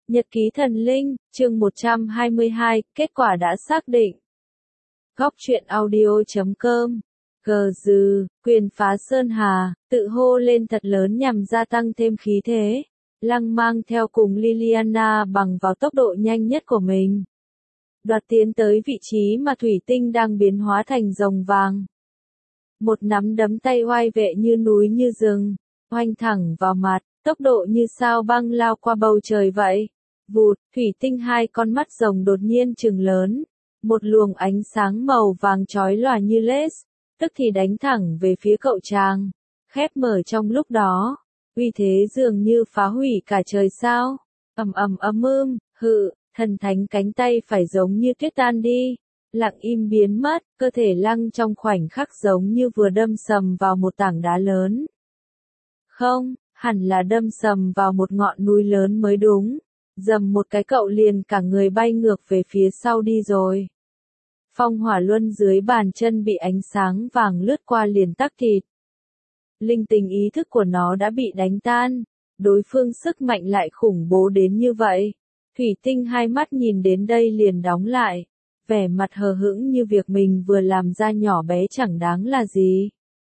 Nhật ký thần linh, chương 122, kết quả đã xác định. Góc truyện audio.com. Cờ dừ, quyền phá sơn hà, tự hô lên thật lớn nhằm gia tăng thêm khí thế. Lăng mang theo cùng Liliana bằng vào tốc độ nhanh nhất của mình. Đoạt tiến tới vị trí mà thủy tinh đang biến hóa thành rồng vàng. Một nắm đấm tay oai vệ như núi như rừng, oanh thẳng vào mặt, tốc độ như sao băng lao qua bầu trời vậy. Vụt, thủy tinh hai con mắt rồng đột nhiên trừng lớn. Một luồng ánh sáng màu vàng chói lòa như laser, tức thì đánh thẳng về phía cậu chàng. Khép mở trong lúc đó, uy thế dường như phá hủy cả trời sao. Thần thánh cánh tay phải giống như tuyết tan đi. Lặng im biến mất, cơ thể Lăng trong khoảnh khắc giống như vừa đâm sầm vào một tảng đá lớn. Không, hẳn là đâm sầm vào một ngọn núi lớn mới đúng. Dầm một cái cậu liền cả người bay ngược về phía sau đi rồi. Phong hỏa luân dưới bàn chân bị ánh sáng vàng lướt qua liền tắc thịt. Linh tình ý thức của nó đã bị đánh tan. Đối phương sức mạnh lại khủng bố đến như vậy. Thủy tinh hai mắt nhìn đến đây liền đóng lại. Vẻ mặt hờ hững như việc mình vừa làm ra nhỏ bé chẳng đáng là gì.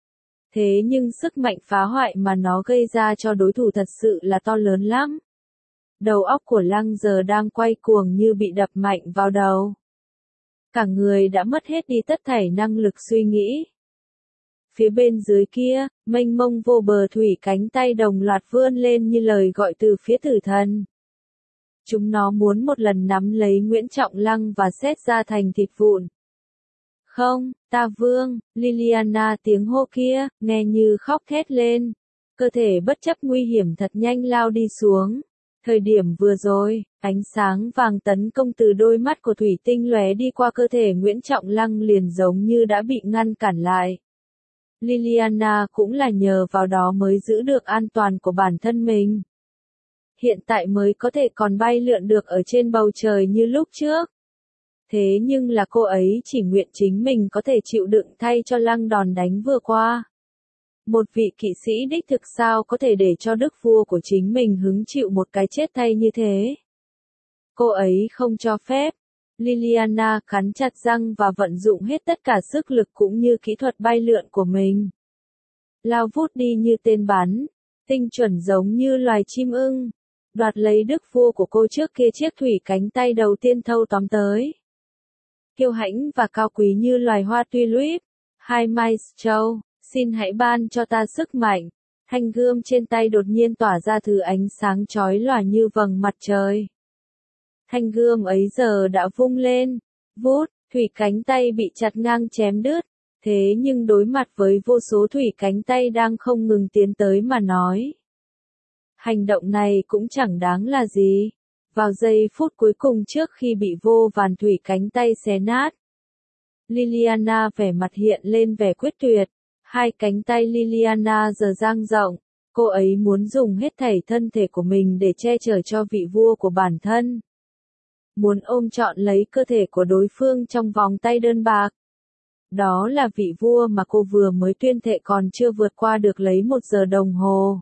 Thế nhưng sức mạnh phá hoại mà nó gây ra cho đối thủ thật sự là to lớn lắm. Đầu óc của Lăng giờ đang quay cuồng như bị đập mạnh vào đầu. Cả người đã mất hết đi tất thảy năng lực suy nghĩ. Phía bên dưới kia, mênh mông vô bờ thủy cánh tay đồng loạt vươn lên như lời gọi từ phía tử thần. Chúng nó muốn một lần nắm lấy Nguyễn Trọng Lăng và xét ra thành thịt vụn. Không, ta vương, Liliana tiếng hô kia, nghe như khóc thét lên. Cơ thể bất chấp nguy hiểm thật nhanh lao đi xuống. Thời điểm vừa rồi, ánh sáng vàng tấn công từ đôi mắt của thủy tinh lóe đi qua cơ thể Nguyễn Trọng Lăng liền giống như đã bị ngăn cản lại. Liliana cũng là nhờ vào đó mới giữ được an toàn của bản thân mình. Hiện tại mới có thể còn bay lượn được ở trên bầu trời như lúc trước. Thế nhưng là cô ấy chỉ nguyện chính mình có thể chịu đựng thay cho Lăng đòn đánh vừa qua. Một vị kỵ sĩ đích thực sao có thể để cho đức vua của chính mình hứng chịu một cái chết thay như thế. Cô ấy không cho phép. Liliana cắn chặt răng và vận dụng hết tất cả sức lực cũng như kỹ thuật bay lượn của mình. Lao vút đi như tên bắn, tinh chuẩn giống như loài chim ưng. Đoạt lấy đức vua của cô trước kia chiếc thủy cánh tay đầu tiên thâu tóm tới. Kiêu hãnh và cao quý như loài hoa tulip. Hai Maestro, xin hãy ban cho ta sức mạnh. Thanh gươm trên tay đột nhiên tỏa ra thứ ánh sáng chói lòa như vầng mặt trời. Thanh gươm ấy giờ đã vung lên. Vút, thủy cánh tay bị chặt ngang chém đứt. Thế nhưng đối mặt với vô số thủy cánh tay đang không ngừng tiến tới mà nói. Hành động này cũng chẳng đáng là gì. Vào giây phút cuối cùng trước khi bị vô vàn thủy cánh tay xé nát. Liliana vẻ mặt hiện lên vẻ quyết tuyệt. Hai cánh tay Liliana giờ dang rộng. Cô ấy muốn dùng hết thảy thân thể của mình để che chở cho vị vua của bản thân. Muốn ôm trọn lấy cơ thể của đối phương trong vòng tay đơn bạc. Đó là vị vua mà cô vừa mới tuyên thệ còn chưa vượt qua được lấy 1 giờ đồng hồ.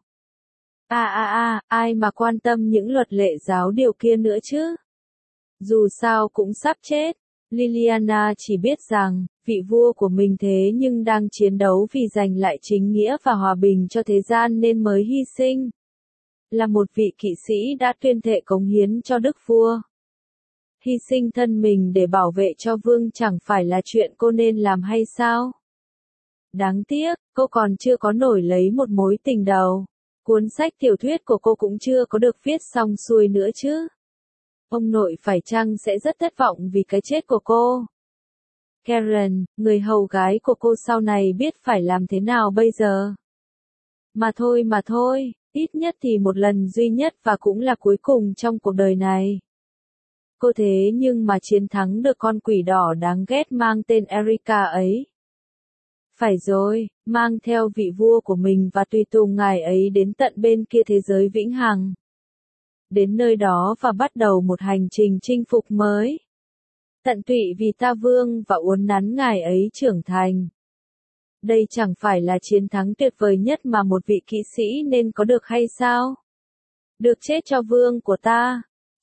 Ai mà quan tâm những luật lệ giáo điều kia nữa chứ? Dù sao cũng sắp chết. Liliana chỉ biết rằng, vị vua của mình thế nhưng đang chiến đấu vì giành lại chính nghĩa và hòa bình cho thế gian nên mới hy sinh. Là một vị kỵ sĩ đã tuyên thệ cống hiến cho đức vua. Hy sinh thân mình để bảo vệ cho vương chẳng phải là chuyện cô nên làm hay sao? Đáng tiếc, cô còn chưa có nổi lấy một mối tình đầu. Cuốn sách tiểu thuyết của cô cũng chưa có được viết xong xuôi nữa chứ. Ông nội phải chăng sẽ rất thất vọng vì cái chết của cô? Karen, người hầu gái của cô sau này biết phải làm thế nào bây giờ? Mà thôi, ít nhất thì một lần duy nhất và cũng là cuối cùng trong cuộc đời này. Cô thế nhưng mà chiến thắng được con quỷ đỏ đáng ghét mang tên Erika ấy. Phải rồi, mang theo vị vua của mình và tùy tùng ngài ấy đến tận bên kia thế giới vĩnh hằng. Đến nơi đó và bắt đầu một hành trình chinh phục mới. Tận tụy vì ta vương và uốn nắn ngài ấy trưởng thành. Đây chẳng phải là chiến thắng tuyệt vời nhất mà một vị kỵ sĩ nên có được hay sao? Được chết cho vương của ta.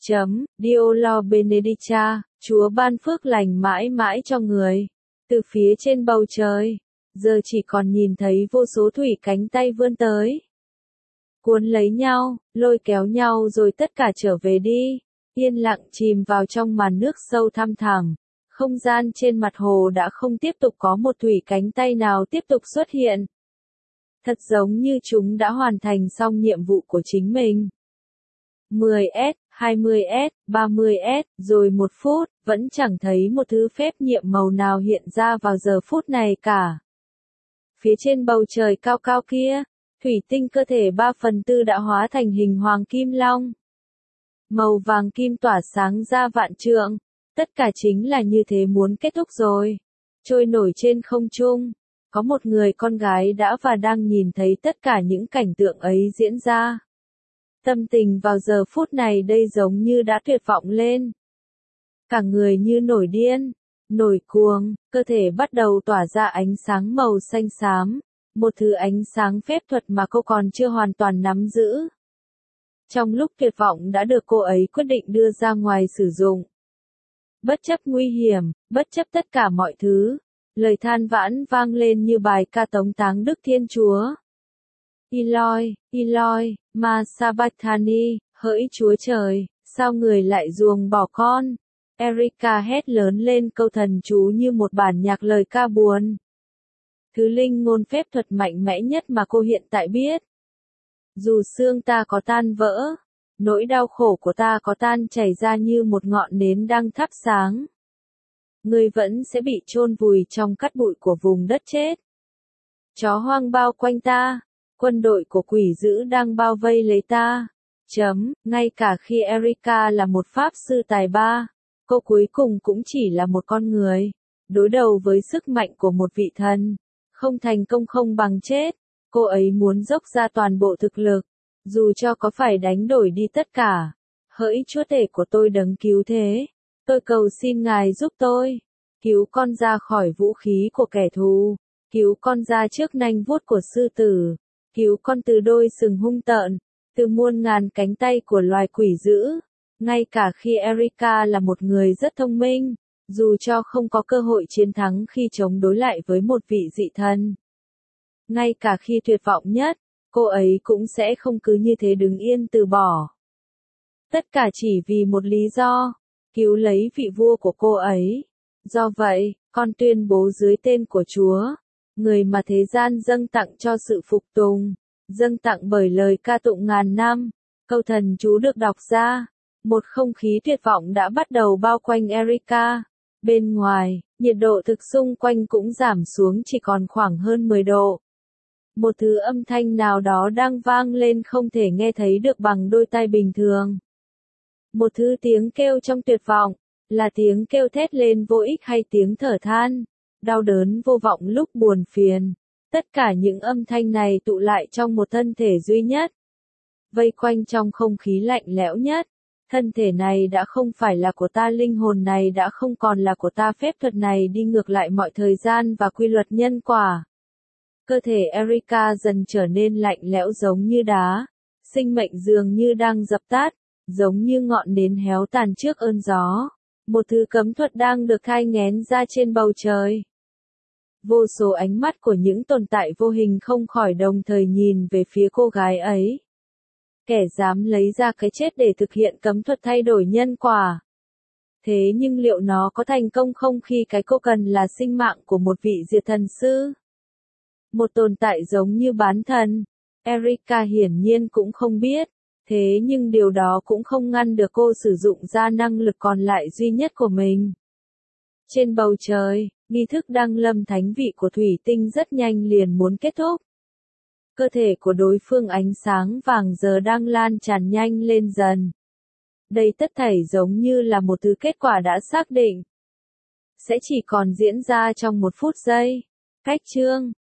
Dio lo benedica, Chúa ban phước lành mãi mãi cho người. Từ phía trên bầu trời, giờ chỉ còn nhìn thấy vô số thủy cánh tay vươn tới. Cuốn lấy nhau, lôi kéo nhau rồi tất cả trở về đi. Yên lặng chìm vào trong màn nước sâu thăm thẳm. Không gian trên mặt hồ đã không tiếp tục có một thủy cánh tay nào tiếp tục xuất hiện. Thật giống như chúng đã hoàn thành xong nhiệm vụ của chính mình. 10s, 20s, 30s, rồi 1 phút, vẫn chẳng thấy một thứ phép nhiệm màu nào hiện ra vào giờ phút này cả. Phía trên bầu trời cao cao kia, thủy tinh cơ thể 3/4 đã hóa thành hình hoàng kim long. Màu vàng kim tỏa sáng ra vạn trượng, tất cả chính là như thế muốn kết thúc rồi. Trôi nổi trên không trung, có một người con gái đã và đang nhìn thấy tất cả những cảnh tượng ấy diễn ra. Tâm tình vào giờ phút này đây giống như đã tuyệt vọng lên. Cả người như nổi điên, nổi cuồng, cơ thể bắt đầu tỏa ra ánh sáng màu xanh xám, một thứ ánh sáng phép thuật mà cô còn chưa hoàn toàn nắm giữ. Trong lúc tuyệt vọng đã được cô ấy quyết định đưa ra ngoài sử dụng. Bất chấp nguy hiểm, bất chấp tất cả mọi thứ, lời than vãn vang lên như bài ca tống táng Đức Thiên Chúa. Eloi, Eloi, ma sabachthani, hỡi Chúa Trời, sao người lại ruồng bỏ con? Erica hét lớn lên câu thần chú như một bản nhạc lời ca buồn. Thứ linh ngôn phép thuật mạnh mẽ nhất mà cô hiện tại biết. Dù xương ta có tan vỡ, nỗi đau khổ của ta có tan chảy ra như một ngọn nến đang thắp sáng, ngươi vẫn sẽ bị chôn vùi trong cát bụi của vùng đất chết. Chó hoang bao quanh ta, quân đội của quỷ dữ đang bao vây lấy ta. Ngay cả khi Erica là một pháp sư tài ba, cô cuối cùng cũng chỉ là một con người, đối đầu với sức mạnh của một vị thần, không thành công không bằng chết. Cô ấy muốn dốc ra toàn bộ thực lực, dù cho có phải đánh đổi đi tất cả. Hỡi Chúa Tể của tôi đấng cứu thế, tôi cầu xin Ngài giúp tôi, cứu con ra khỏi vũ khí của kẻ thù, cứu con ra trước nanh vuốt của sư tử, cứu con từ đôi sừng hung tợn, từ muôn ngàn cánh tay của loài quỷ dữ. Ngay cả khi Erica là một người rất thông minh, dù cho không có cơ hội chiến thắng khi chống đối lại với một vị dị thần. Ngay cả khi tuyệt vọng nhất, cô ấy cũng sẽ không cứ như thế đứng yên từ bỏ. Tất cả chỉ vì một lý do, cứu lấy vị vua của cô ấy. Do vậy, con tuyên bố dưới tên của Chúa, người mà thế gian dâng tặng cho sự phục tùng, dâng tặng bởi lời ca tụng ngàn năm, câu thần chú được đọc ra. Một không khí tuyệt vọng đã bắt đầu bao quanh Erica. Bên ngoài, nhiệt độ thực xung quanh cũng giảm xuống chỉ còn khoảng hơn 10 độ. Một thứ âm thanh nào đó đang vang lên không thể nghe thấy được bằng đôi tai bình thường. Một thứ tiếng kêu trong tuyệt vọng, là tiếng kêu thét lên vô ích hay tiếng thở than, đau đớn vô vọng lúc buồn phiền. Tất cả những âm thanh này tụ lại trong một thân thể duy nhất, vây quanh trong không khí lạnh lẽo nhất. Thân thể này đã không phải là của ta, linh hồn này đã không còn là của ta, phép thuật này đi ngược lại mọi thời gian và quy luật nhân quả. Cơ thể Erica dần trở nên lạnh lẽo giống như đá, sinh mệnh dường như đang dập tắt, giống như ngọn nến héo tàn trước ơn gió. Một thứ cấm thuật đang được thai nghén ra trên bầu trời. Vô số ánh mắt của những tồn tại vô hình không khỏi đồng thời nhìn về phía cô gái ấy. Kẻ dám lấy ra cái chết để thực hiện cấm thuật thay đổi nhân quả. Thế nhưng liệu nó có thành công không khi cái cô cần là sinh mạng của một vị diệt thần sư? Một tồn tại giống như bán thần. Erica hiển nhiên cũng không biết. Thế nhưng điều đó cũng không ngăn được cô sử dụng ra năng lực còn lại duy nhất của mình. Trên bầu trời, nghi thức đăng lâm thánh vị của thủy tinh rất nhanh liền muốn kết thúc. Cơ thể của đối phương ánh sáng vàng giờ đang lan tràn nhanh lên dần. Đây tất thảy giống như là một thứ kết quả đã xác định. Sẽ chỉ còn diễn ra trong 1 phút giây. Cách chương